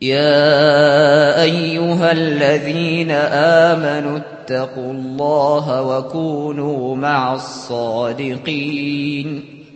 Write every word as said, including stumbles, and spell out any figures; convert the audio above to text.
يا أيها الذين آمنوا اتقوا الله وكونوا مع الصادقين